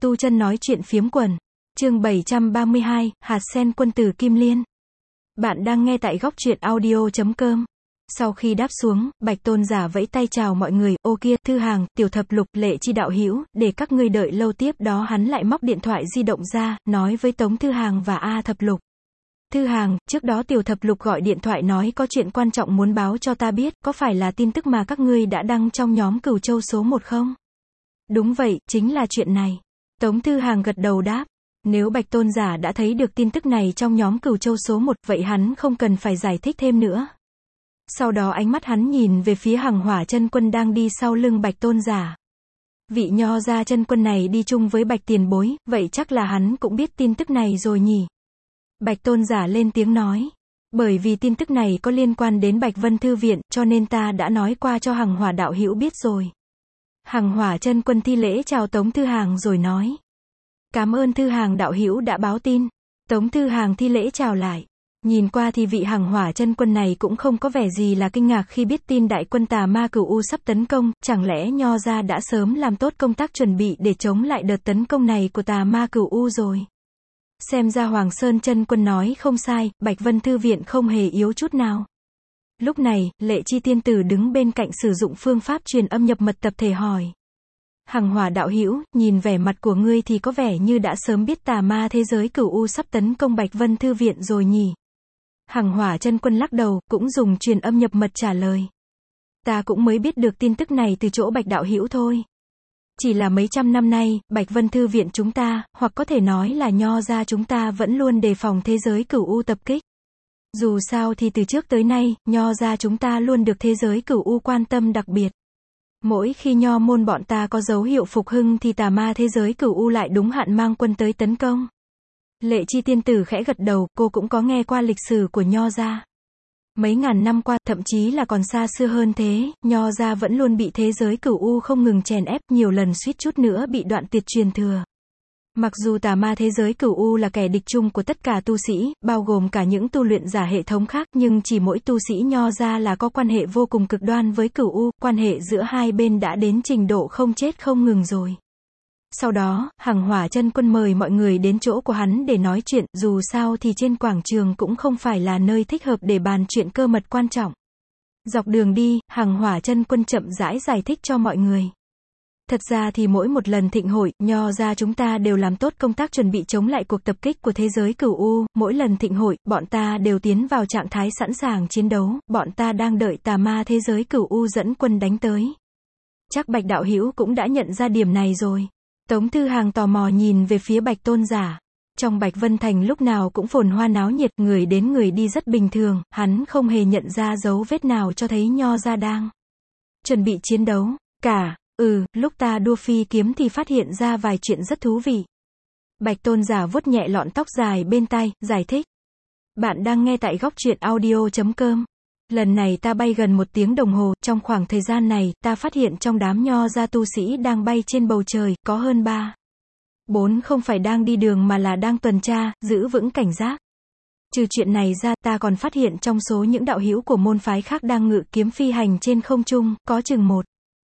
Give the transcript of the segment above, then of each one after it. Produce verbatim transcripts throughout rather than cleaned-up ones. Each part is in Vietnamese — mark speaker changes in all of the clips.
Speaker 1: Tu Chân nói chuyện phiếm quần. Chương bảy trăm ba mươi hai, hạt sen quân tử Kim Liên. Bạn đang nghe tại góc truyện audio chấm com. Sau khi đáp xuống, Bạch Tôn giả vẫy tay chào mọi người, ô kia, Thư Hàng, Tiểu Thập Lục, Lệ Chi đạo hữu, để các ngươi đợi lâu. Tiếp đó hắn lại móc điện thoại di động ra, nói với Tống Thư Hàng và A Thập Lục. Thư Hàng, trước đó Tiểu Thập Lục gọi điện thoại nói có chuyện quan trọng muốn báo cho ta biết, có phải là tin tức mà các ngươi đã đăng trong nhóm Cửu Châu số một không? Đúng vậy, chính là chuyện này. Tống Thư Hàng gật đầu đáp. Nếu Bạch Tôn giả đã thấy được tin tức này trong nhóm Cửu Châu số một, vậy hắn không cần phải giải thích thêm nữa. Sau đó ánh mắt hắn nhìn về phía Hằng Hỏa Chân Quân đang đi sau lưng Bạch Tôn giả. Vị Nho gia chân quân này đi chung với Bạch tiền bối, vậy chắc là hắn cũng biết tin tức này rồi nhỉ? Bạch Tôn giả lên tiếng nói. Bởi vì tin tức này có liên quan đến Bạch Vân Thư Viện, cho nên ta đã nói qua cho Hằng Hỏa đạo hữu biết rồi. Hằng Hỏa Chân Quân thi lễ chào Tống Thư Hàng rồi nói. Cảm ơn Thư Hàng đạo hữu đã báo tin. Tống Thư Hàng thi lễ chào lại. Nhìn qua thì vị Hằng Hỏa Chân Quân này cũng không có vẻ gì là kinh ngạc khi biết tin đại quân Tà Ma Cửu U sắp tấn công, chẳng lẽ Nho gia đã sớm làm tốt công tác chuẩn bị để chống lại đợt tấn công này của Tà Ma Cửu U rồi. Xem ra Hoàng Sơn Chân Quân nói không sai, Bạch Vân Thư Viện không hề yếu chút nào. Lúc này, Lệ Chi tiên tử đứng bên cạnh sử dụng phương pháp truyền âm nhập mật tập thể hỏi. Hằng Hỏa đạo hữu, nhìn vẻ mặt của ngươi thì có vẻ như đã sớm biết Tà Ma thế giới Cửu U sắp tấn công Bạch Vân Thư Viện rồi nhỉ? Hằng Hỏa Chân Quân lắc đầu, cũng dùng truyền âm nhập mật trả lời. Ta cũng mới biết được tin tức này từ chỗ Bạch đạo hữu thôi. Chỉ là mấy trăm năm nay, Bạch Vân Thư Viện chúng ta, hoặc có thể nói là Nho gia chúng ta vẫn luôn đề phòng thế giới Cửu U tập kích. Dù sao thì từ trước tới nay, Nho gia chúng ta luôn được thế giới Cửu U quan tâm đặc biệt. Mỗi khi Nho môn bọn ta có dấu hiệu phục hưng thì Tà Ma thế giới Cửu U lại đúng hạn mang quân tới tấn công. Lệ Chi tiên tử khẽ gật đầu, cô cũng có nghe qua lịch sử của Nho gia. Mấy ngàn năm qua, thậm chí là còn xa xưa hơn thế, Nho gia vẫn luôn bị thế giới Cửu U không ngừng chèn ép, nhiều lần suýt chút nữa bị đoạn tuyệt truyền thừa. Mặc dù Tà Ma thế giới Cửu U là kẻ địch chung của tất cả tu sĩ, bao gồm cả những tu luyện giả hệ thống khác, nhưng chỉ mỗi tu sĩ Nho gia là có quan hệ vô cùng cực đoan với Cửu U, quan hệ giữa hai bên đã đến trình độ không chết không ngừng rồi. Sau đó, Hằng Hỏa Chân Quân mời mọi người đến chỗ của hắn để nói chuyện, dù sao thì trên quảng trường cũng không phải là nơi thích hợp để bàn chuyện cơ mật quan trọng. Dọc đường đi, Hằng Hỏa Chân Quân chậm rãi giải thích cho mọi người. Thật ra thì mỗi một lần thịnh hội, Nho gia chúng ta đều làm tốt công tác chuẩn bị chống lại cuộc tập kích của thế giới Cửu U, mỗi lần thịnh hội, bọn ta đều tiến vào trạng thái sẵn sàng chiến đấu, bọn ta đang đợi Tà Ma thế giới Cửu U dẫn quân đánh tới. Chắc Bạch đạo hữu cũng đã nhận ra điểm này rồi. Tống Thư Hàng tò mò nhìn về phía Bạch Tôn giả. Trong Bạch Vân Thành lúc nào cũng phồn hoa náo nhiệt, người đến người đi rất bình thường, hắn không hề nhận ra dấu vết nào cho thấy Nho gia đang chuẩn bị chiến đấu. Cả, ừ, lúc ta đua phi kiếm thì phát hiện ra vài chuyện rất thú vị. Bạch Tôn giả vuốt nhẹ lọn tóc dài bên tai, giải thích. Bạn đang nghe tại góc truyện audio chấm com. Lần này ta bay gần một tiếng đồng hồ, trong khoảng thời gian này, ta phát hiện trong đám Nho gia tu sĩ đang bay trên bầu trời, có hơn ba. Bốn không phải đang đi đường mà là đang tuần tra, giữ vững cảnh giác. Trừ chuyện này ra, ta còn phát hiện trong số những đạo hữu của môn phái khác đang ngự kiếm phi hành trên không trung, có chừng một.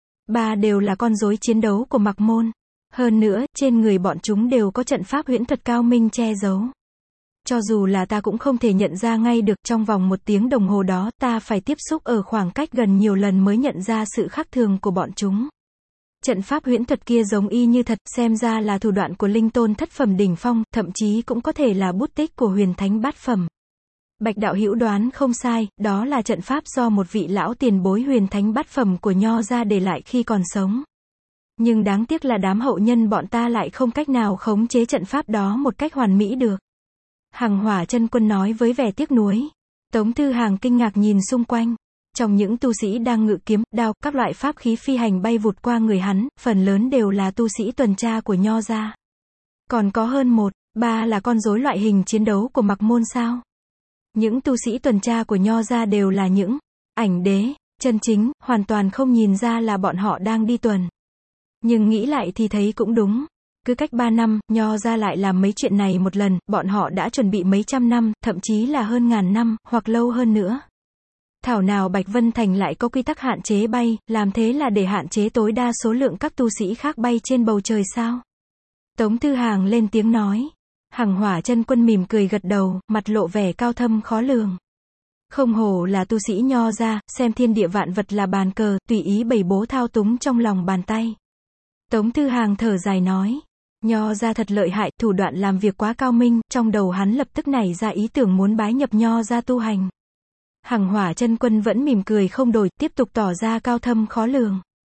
Speaker 1: Ba đều là con rối chiến đấu của Mặc môn. Hơn nữa, trên người bọn chúng đều có trận pháp huyễn thuật cao minh che giấu. Cho dù là ta cũng không thể nhận ra ngay được, trong vòng một tiếng đồng hồ đó, ta phải tiếp xúc ở khoảng cách gần nhiều lần mới nhận ra sự khác thường của bọn chúng. Trận pháp huyễn thuật kia giống y như thật, xem ra là thủ đoạn của linh tôn thất phẩm đỉnh phong, thậm chí cũng có thể là bút tích của huyền thánh bát phẩm. Bạch đạo hữu đoán không sai, đó là trận pháp do một vị lão tiền bối huyền thánh bát phẩm của Nho gia để lại khi còn sống. Nhưng đáng tiếc là đám hậu nhân bọn ta lại không cách nào khống chế trận pháp đó một cách hoàn mỹ được. Hằng Hỏa Chân Quân nói với vẻ tiếc nuối. Tống Thư Hàng kinh ngạc nhìn xung quanh. Trong những tu sĩ đang ngự kiếm, đao, các loại pháp khí phi hành bay vụt qua người hắn, phần lớn đều là tu sĩ tuần tra của Nho gia. Còn có hơn một, ba là con rối loại hình chiến đấu của Mặc môn sao? Những tu sĩ tuần tra của Nho gia đều là những ảnh đế, chân chính, hoàn toàn không nhìn ra là bọn họ đang đi tuần. Nhưng nghĩ lại thì thấy cũng đúng. Cứ cách ba năm, Nho gia lại làm mấy chuyện này một lần, bọn họ đã chuẩn bị mấy trăm năm, thậm chí là hơn ngàn năm, hoặc lâu hơn nữa. Thảo nào Bạch Vân Thành lại có quy tắc hạn chế bay, làm thế là để hạn chế tối đa số lượng các tu sĩ khác bay trên bầu trời sao? Tống Thư Hàng lên tiếng nói. Hằng Hỏa Chân Quân mỉm cười gật đầu, mặt lộ vẻ cao thâm khó lường. Không hổ là tu sĩ Nho gia, xem thiên địa vạn vật là bàn cờ, tùy ý bày bố thao túng trong lòng bàn tay. Tống Thư Hàng thở dài nói. Nho gia thật lợi hại, thủ đoạn làm việc quá cao minh, trong đầu hắn lập tức nảy ra ý tưởng muốn bái nhập Nho gia tu hành. Hằng Hỏa Chân Quân vẫn mỉm cười không đổi, tiếp tục tỏ ra cao thâm khó lường.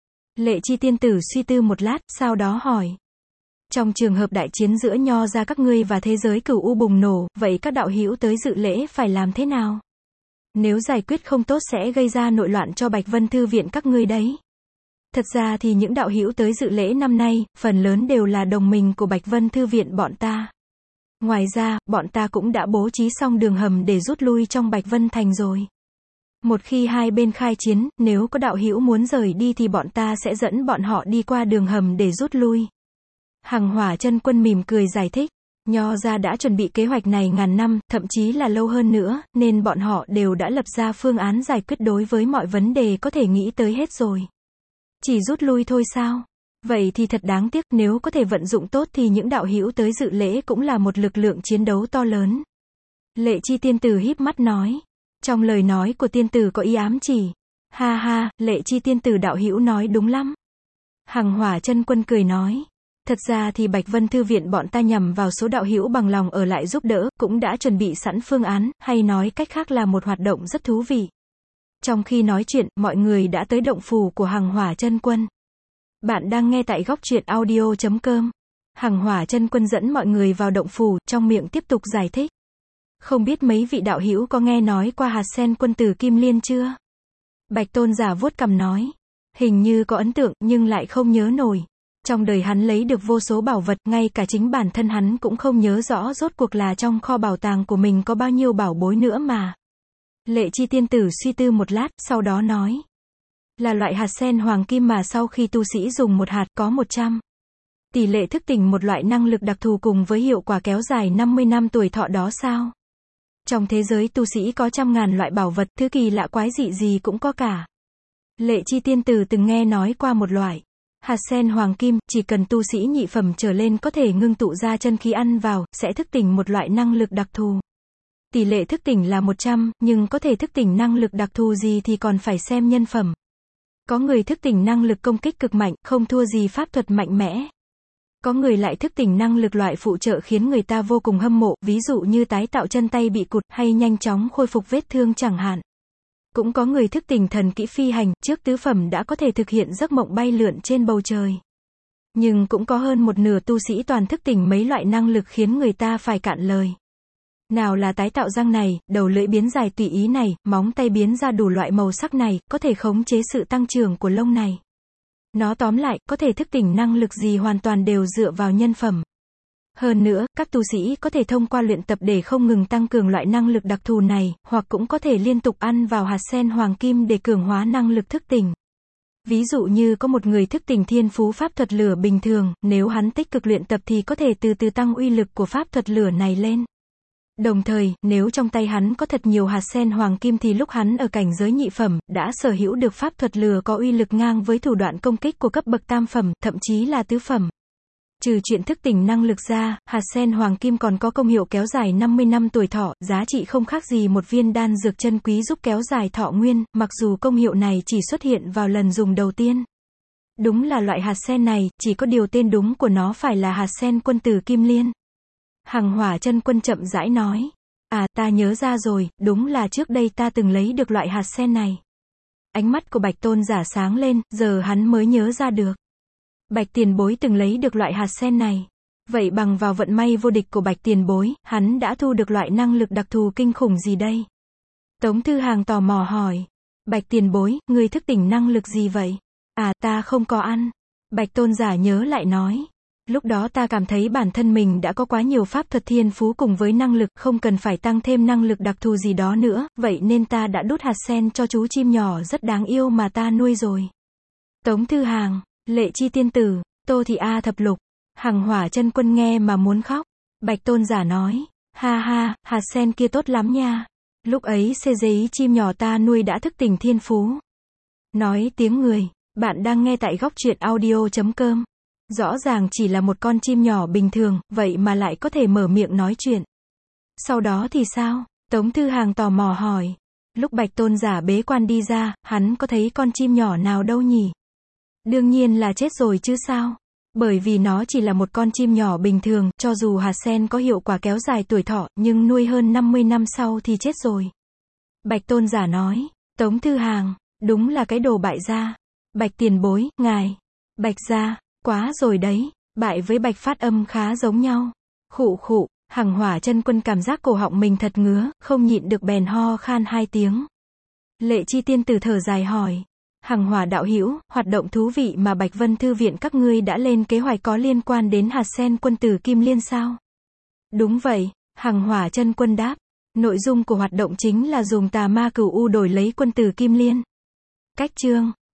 Speaker 1: Lệ Chi tiên tử suy tư một lát, sau đó hỏi. Trong trường hợp đại chiến giữa Nho gia các ngươi và thế giới cửu u bùng nổ, vậy các đạo hữu tới dự lễ phải làm thế nào? Nếu giải quyết không tốt sẽ gây ra nội loạn cho Bạch Vân Thư viện các ngươi đấy. Thật ra thì những đạo hữu tới dự lễ năm nay, phần lớn đều là đồng minh của Bạch Vân Thư viện bọn ta. Ngoài ra, bọn ta cũng đã bố trí xong đường hầm để rút lui trong Bạch Vân Thành rồi. Một khi hai bên khai chiến, nếu có đạo hữu muốn rời đi thì bọn ta sẽ dẫn bọn họ đi qua đường hầm để rút lui. Hằng Hỏa Chân Quân mỉm cười giải thích. Nho gia đã chuẩn bị kế hoạch này ngàn năm, thậm chí là lâu hơn nữa, nên bọn họ đều đã lập ra phương án giải quyết đối với mọi vấn đề có thể nghĩ tới hết rồi. Chỉ rút lui thôi sao? Vậy thì thật đáng tiếc, nếu có thể vận dụng tốt thì những đạo hữu tới dự lễ cũng là một lực lượng chiến đấu to lớn. Lệ Chi tiên tử híp mắt nói. Trong lời nói của tiên tử có ý ám chỉ. Ha ha, Lệ Chi tiên tử đạo hữu nói đúng lắm. Hằng Hỏa Chân Quân cười nói. Thật ra thì Bạch Vân Thư viện bọn ta nhằm vào số đạo hữu bằng lòng ở lại giúp đỡ, cũng đã chuẩn bị sẵn phương án, hay nói cách khác là một hoạt động rất thú vị. Trong khi nói chuyện, mọi người đã tới động phủ của Hằng Hỏa Chân Quân. Bạn đang nghe tại góc truyện audio chấm com. Hằng Hỏa Chân Quân dẫn mọi người vào động phủ, trong miệng tiếp tục giải thích. Không biết mấy vị đạo hữu có nghe nói qua hạt sen quân tử Kim Liên chưa? Bạch Tôn giả vuốt cằm nói. Hình như có ấn tượng, nhưng lại không nhớ nổi. Trong đời hắn lấy được vô số bảo vật, ngay cả chính bản thân hắn cũng không nhớ rõ rốt cuộc là trong kho bảo tàng của mình có bao nhiêu bảo bối nữa mà. Lệ Chi tiên tử suy tư một lát, sau đó nói. Là loại hạt sen hoàng kim mà sau khi tu sĩ dùng một hạt có một trăm. Tỷ lệ thức tỉnh một loại năng lực đặc thù cùng với hiệu quả kéo dài năm mươi năm tuổi thọ đó sao? Trong thế giới tu sĩ có trăm ngàn loại bảo vật, thứ kỳ lạ quái dị gì cũng có cả. Lệ Chi tiên tử từng nghe nói qua một loại. Hạt sen hoàng kim, chỉ cần tu sĩ nhị phẩm trở lên có thể ngưng tụ ra chân khí ăn vào, sẽ thức tỉnh một loại năng lực đặc thù. Tỷ lệ thức tỉnh là một trăm, nhưng có thể thức tỉnh năng lực đặc thù gì thì còn phải xem nhân phẩm. Có người thức tỉnh năng lực công kích cực mạnh, không thua gì pháp thuật mạnh mẽ. Có người lại thức tỉnh năng lực loại phụ trợ khiến người ta vô cùng hâm mộ, ví dụ như tái tạo chân tay bị cụt, hay nhanh chóng khôi phục vết thương chẳng hạn. Cũng có người thức tỉnh thần kỹ phi hành, trước tứ phẩm đã có thể thực hiện giấc mộng bay lượn trên bầu trời. Nhưng cũng có hơn một nửa tu sĩ toàn thức tỉnh mấy loại năng lực khiến người ta phải cạn lời. Nào là tái tạo răng này, đầu lưỡi biến dài tùy ý này, móng tay biến ra đủ loại màu sắc này, có thể khống chế sự tăng trưởng của lông này. Nó tóm lại, có thể thức tỉnh năng lực gì hoàn toàn đều dựa vào nhân phẩm. Hơn nữa, các tu sĩ có thể thông qua luyện tập để không ngừng tăng cường loại năng lực đặc thù này, hoặc cũng có thể liên tục ăn vào hạt sen hoàng kim để cường hóa năng lực thức tỉnh. Ví dụ như có một người thức tỉnh thiên phú pháp thuật lửa bình thường, nếu hắn tích cực luyện tập thì có thể từ từ tăng uy lực của pháp thuật lửa này lên. Đồng thời, nếu trong tay hắn có thật nhiều hạt sen hoàng kim thì lúc hắn ở cảnh giới nhị phẩm, đã sở hữu được pháp thuật lửa có uy lực ngang với thủ đoạn công kích của cấp bậc tam phẩm, thậm chí là tứ phẩm. Trừ chuyện thức tỉnh năng lực ra, hạt sen hoàng kim còn có công hiệu kéo dài năm mươi năm tuổi thọ, giá trị không khác gì một viên đan dược chân quý giúp kéo dài thọ nguyên, mặc dù công hiệu này chỉ xuất hiện vào lần dùng đầu tiên. Đúng là loại hạt sen này, chỉ có điều tên đúng của nó phải là hạt sen quân tử Kim Liên. Hằng Hỏa Chân Quân chậm rãi nói. À, ta nhớ ra rồi, đúng là trước đây ta từng lấy được loại hạt sen này. Ánh mắt của Bạch Tôn giả sáng lên, giờ hắn mới nhớ ra được. Bạch tiền bối từng lấy được loại hạt sen này. Vậy bằng vào vận may vô địch của Bạch tiền bối, hắn đã thu được loại năng lực đặc thù kinh khủng gì đây? Tống Thư Hàng tò mò hỏi. Bạch tiền bối, ngươi thức tỉnh năng lực gì vậy? À, ta không có ăn. Bạch Tôn giả nhớ lại nói. Lúc đó ta cảm thấy bản thân mình đã có quá nhiều pháp thuật thiên phú cùng với năng lực, không cần phải tăng thêm năng lực đặc thù gì đó nữa, vậy nên ta đã đút hạt sen cho chú chim nhỏ rất đáng yêu mà ta nuôi rồi. Tống Thư Hàng, Lệ Chi tiên tử, Tô Thị A thập lục, Hằng Hỏa Chân Quân nghe mà muốn khóc. Bạch Tôn giả nói, ha ha, hạt sen kia tốt lắm nha. Lúc ấy xê giấy chim nhỏ ta nuôi đã thức tỉnh thiên phú. Nói tiếng người, bạn đang nghe tại góc truyện audio chấm com. Rõ ràng chỉ là một con chim nhỏ bình thường, vậy mà lại có thể mở miệng nói chuyện. Sau đó thì sao? Tống Thư Hàng tò mò hỏi. Lúc Bạch Tôn giả bế quan đi ra, hắn có thấy con chim nhỏ nào đâu nhỉ? Đương nhiên là chết rồi chứ sao? Bởi vì nó chỉ là một con chim nhỏ bình thường, cho dù hạt sen có hiệu quả kéo dài tuổi thọ, nhưng nuôi hơn năm mươi năm sau thì chết rồi. Bạch Tôn giả nói. Tống Thư Hàng, đúng là cái đồ bại gia. Bạch tiền bối, ngài. Bạch gia, quá rồi đấy, bại với Bạch Phát Âm khá giống nhau. Khụ khụ, Hằng Hỏa Chân Quân cảm giác cổ họng mình thật ngứa, không nhịn được bèn ho khan hai tiếng. Lệ Chi tiên tử thở dài hỏi. Hằng Hỏa đạo hữu, hoạt động thú vị mà Bạch Vân Thư viện các ngươi đã lên kế hoạch có liên quan đến hạt sen quân tử Kim Liên sao? Đúng vậy, Hằng Hỏa Chân Quân đáp. Nội dung của hoạt động chính là dùng tà ma cửu u đổi lấy quân tử Kim Liên. Cách chương